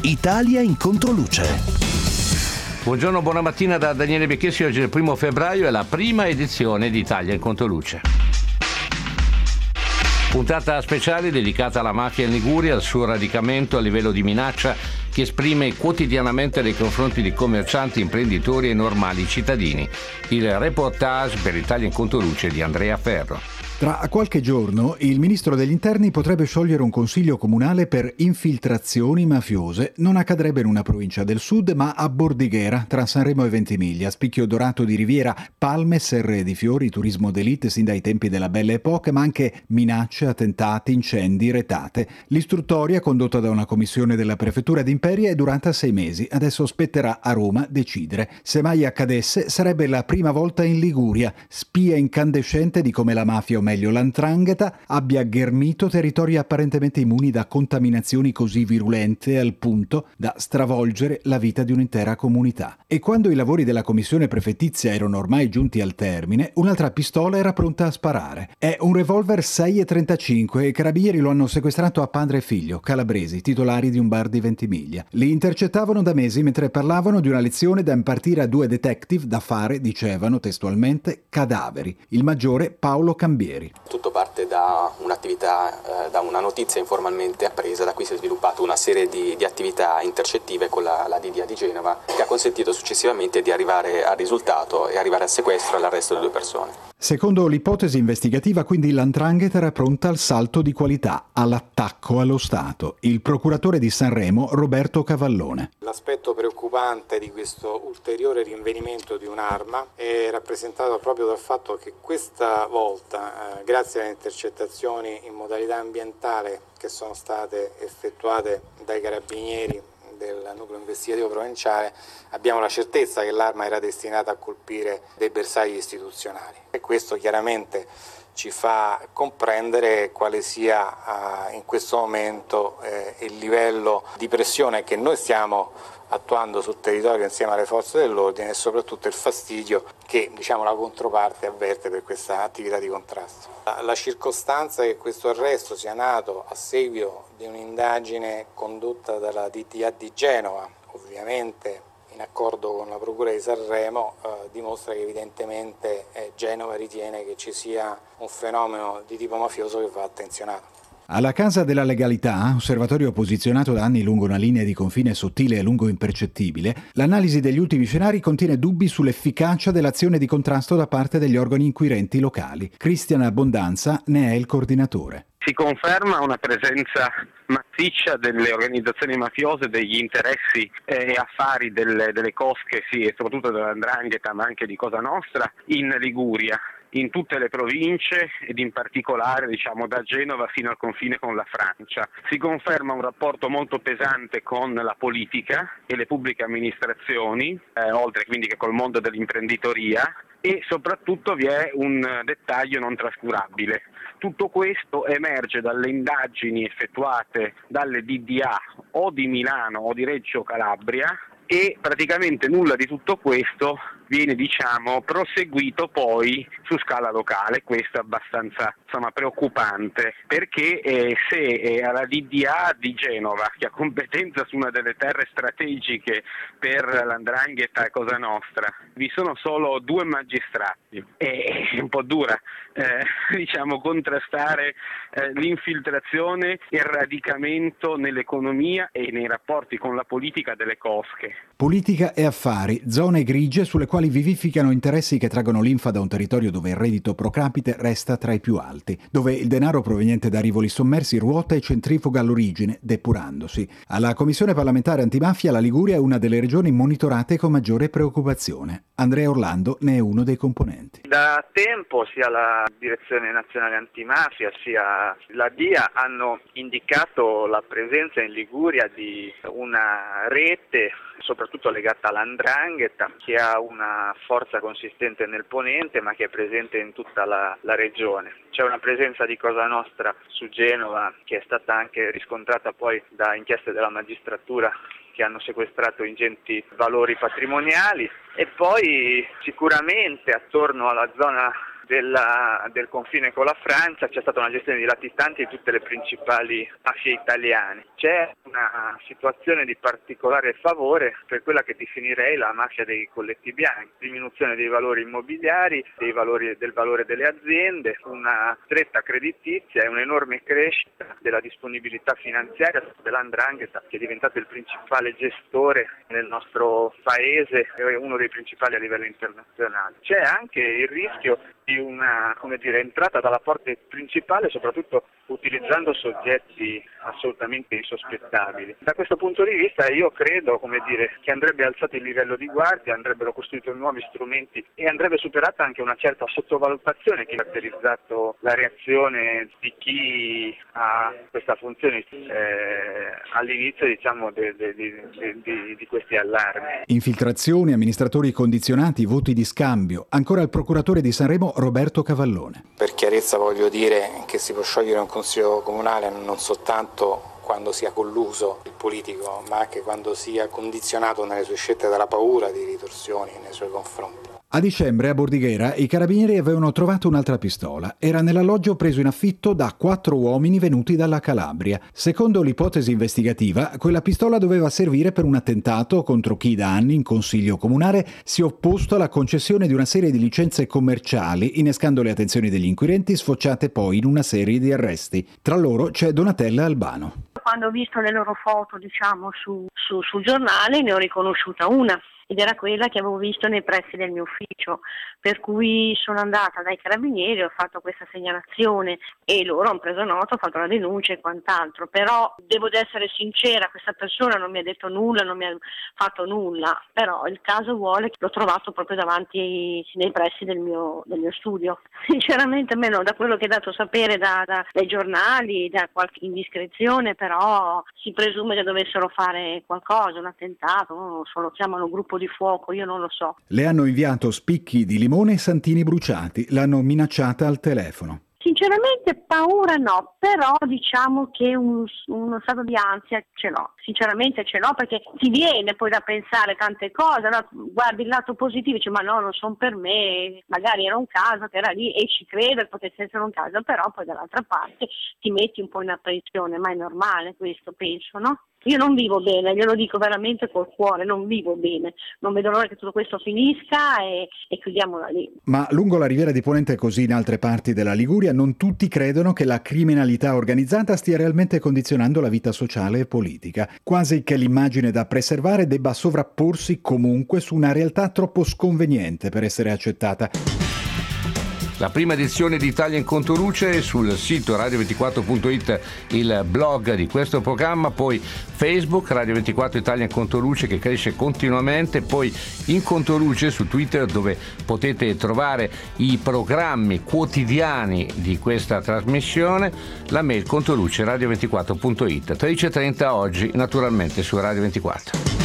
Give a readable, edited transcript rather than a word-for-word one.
Italia in controluce. Buongiorno, buona mattina da Daniele Becchessi. Oggi è il 1 febbraio, è la prima edizione di Italia in controluce. Puntata speciale dedicata alla mafia in Liguria, al suo radicamento a livello di minaccia che esprime quotidianamente nei confronti di commercianti, imprenditori e normali cittadini. Il reportage per Italia in controluce di Andrea Ferro. Tra qualche giorno il ministro degli interni potrebbe sciogliere un consiglio comunale per infiltrazioni mafiose. Non accadrebbe in una provincia del sud, ma a Bordighera, tra Sanremo e Ventimiglia, spicchio dorato di Riviera, palme, serre di fiori, turismo d'élite sin dai tempi della Belle Époque, ma anche minacce, attentati, incendi, retate. L'istruttoria, condotta da una commissione della prefettura d'Imperia, è durata 6 mesi. Adesso spetterà a Roma decidere. Se mai accadesse, sarebbe la prima volta in Liguria, spia incandescente di come la mafia, o meglio l''ndrangheta, abbia ghermito territori apparentemente immuni da contaminazioni così virulente al punto da stravolgere la vita di un'intera comunità. E quando i lavori della commissione prefettizia erano ormai giunti al termine, un'altra pistola era pronta a sparare. È un revolver 6,35 e i carabinieri lo hanno sequestrato a padre e figlio, calabresi, titolari di un bar di Ventimiglia. Li intercettavano da mesi mentre parlavano di una lezione da impartire a 2 detective da fare, dicevano testualmente, cadaveri. Il maggiore Paolo Cambieri. Tutto parte da un'attività, da una notizia informalmente appresa, da cui si è sviluppato una serie di attività intercettive con la DDA di Genova, che ha consentito successivamente di arrivare al risultato e arrivare al sequestro e all'arresto di 2 persone. Secondo l'ipotesi investigativa, quindi, l''ndrangheta era pronta al salto di qualità, all'attacco allo Stato. Il procuratore di Sanremo, Roberto Cavallone. L'aspetto preoccupante di questo ulteriore rinvenimento di un'arma è rappresentato proprio dal fatto che questa volta, grazie alle intercettazioni in modalità ambientale che sono state effettuate dai carabinieri del nucleo investigativo provinciale, abbiamo la certezza che l'arma era destinata a colpire dei bersagli istituzionali e questo chiaramente ci fa comprendere quale sia in questo momento il livello di pressione che noi stiamo attuando sul territorio insieme alle forze dell'ordine e soprattutto il fastidio che la controparte avverte per questa attività di contrasto. La circostanza che questo arresto sia nato a seguito di un'indagine condotta dalla DDA di Genova, ovviamente in accordo con la Procura di Sanremo, dimostra che evidentemente Genova ritiene che ci sia un fenomeno di tipo mafioso che va attenzionato. Alla Casa della Legalità, osservatorio posizionato da anni lungo una linea di confine sottile e lungo impercettibile, l'analisi degli ultimi scenari contiene dubbi sull'efficacia dell'azione di contrasto da parte degli organi inquirenti locali. Cristian Abbondanza ne è il coordinatore. Si conferma una presenza massiccia delle organizzazioni mafiose, degli interessi e affari delle cosche, sì, e soprattutto dell''ndrangheta, ma anche di Cosa Nostra, in Liguria, in tutte le province ed in particolare da Genova fino al confine con la Francia. Si conferma un rapporto molto pesante con la politica e le pubbliche amministrazioni, oltre quindi che col mondo dell'imprenditoria, e soprattutto vi è un dettaglio non trascurabile. Tutto questo emerge dalle indagini effettuate dalle DDA o di Milano o di Reggio Calabria e praticamente nulla di tutto questo viene proseguito poi su scala locale. Questo è abbastanza preoccupante perché se alla DDA di Genova, che ha competenza su una delle terre strategiche per l''ndrangheta e Cosa Nostra, vi sono solo 2 magistrati, è un po' dura contrastare l'infiltrazione e il radicamento nell'economia e nei rapporti con la politica delle cosche. Politica e affari, zone grigie sulle quali vivificano interessi che traggono linfa da un territorio dove il reddito pro capite resta tra i più alti, dove il denaro proveniente da rivoli sommersi ruota e centrifuga all'origine, depurandosi. Alla Commissione parlamentare antimafia la Liguria è una delle regioni monitorate con maggiore preoccupazione. Andrea Orlando ne è uno dei componenti. Da tempo sia la Direzione Nazionale Antimafia sia la DIA hanno indicato la presenza in Liguria di una rete soprattutto legata all''ndrangheta, che ha una forza consistente nel ponente ma che è presente in tutta la regione. C'è una presenza di Cosa Nostra su Genova che è stata anche riscontrata poi da inchieste della magistratura che hanno sequestrato ingenti valori patrimoniali, e poi sicuramente attorno alla zona del confine con la Francia c'è stata una gestione di latitanti di tutte le principali mafie italiane. c'è una situazione di particolare favore per quella che definirei la mafia dei colletti bianchi, diminuzione dei valori immobiliari, del valore delle aziende, una stretta creditizia e un'enorme crescita della disponibilità finanziaria dell''ndrangheta, che è diventato il principale gestore nel nostro paese e uno dei principali a livello internazionale. C'è anche il rischio di una entrata dalla porta principale, soprattutto utilizzando soggetti assolutamente insospettabili. Da questo punto di vista io credo che andrebbe alzato il livello di guardia, andrebbero costruiti nuovi strumenti e andrebbe superata anche una certa sottovalutazione che ha caratterizzato la reazione di chi ha questa funzione all'inizio di questi allarmi. Infiltrazioni, amministratori condizionati, voti di scambio. Ancora il procuratore di Sanremo Roberto Cavallone. Per chiarezza voglio dire che si può sciogliere un consiglio comunale non soltanto quando sia colluso il politico, ma anche quando sia condizionato nelle sue scelte dalla paura di ritorsioni nei suoi confronti. A dicembre a Bordighera i carabinieri avevano trovato un'altra pistola. Era nell'alloggio preso in affitto da 4 uomini venuti dalla Calabria. Secondo l'ipotesi investigativa, quella pistola doveva servire per un attentato contro chi da anni in Consiglio Comunale si è opposto alla concessione di una serie di licenze commerciali, innescando le attenzioni degli inquirenti, sfociate poi in una serie di arresti. Tra loro c'è Donatella Albano. Quando ho visto le loro foto, sul giornale, ne ho riconosciuta una. Ed era quella che avevo visto nei pressi del mio ufficio, per cui sono andata dai carabinieri, ho fatto questa segnalazione e loro hanno preso nota, ho fatto la denuncia e quant'altro, però devo essere sincera, questa persona non mi ha detto nulla, non mi ha fatto nulla, però il caso vuole che l'ho trovato proprio davanti nei pressi del mio studio. Sinceramente meno da quello che è dato sapere dai giornali, da qualche indiscrezione, però si presume che dovessero fare qualcosa, un attentato, non lo so, lo chiamano gruppo di fuoco, io non lo so. Le hanno inviato spicchi di limone e santini bruciati, l'hanno minacciata al telefono. Sinceramente paura no, però diciamo che uno stato di ansia ce l'ho, sinceramente ce l'ho, perché ti viene poi da pensare tante cose, no? Guardi il lato positivo, dici ma no, non sono per me, magari era un caso che era lì e ci credo, potesse essere un caso, però poi dall'altra parte ti metti un po' in apprensione, ma è normale questo, penso, no? Io non vivo bene, glielo dico veramente col cuore, non vivo bene, non vedo l'ora che tutto questo finisca e chiudiamola lì. Ma lungo la Riviera di Ponente e così in altre parti della Liguria non tutti credono che la criminalità organizzata stia realmente condizionando la vita sociale e politica, quasi che l'immagine da preservare debba sovrapporsi comunque su una realtà troppo sconveniente per essere accettata. La prima edizione di Italia in Controluce è sul sito radio24.it, il blog di questo programma, poi Facebook Radio24 Italia in Controluce che cresce continuamente, poi in Controluce su Twitter dove potete trovare i programmi quotidiani di questa trasmissione, la mail controluce radio24.it, 13:30 oggi naturalmente su Radio24.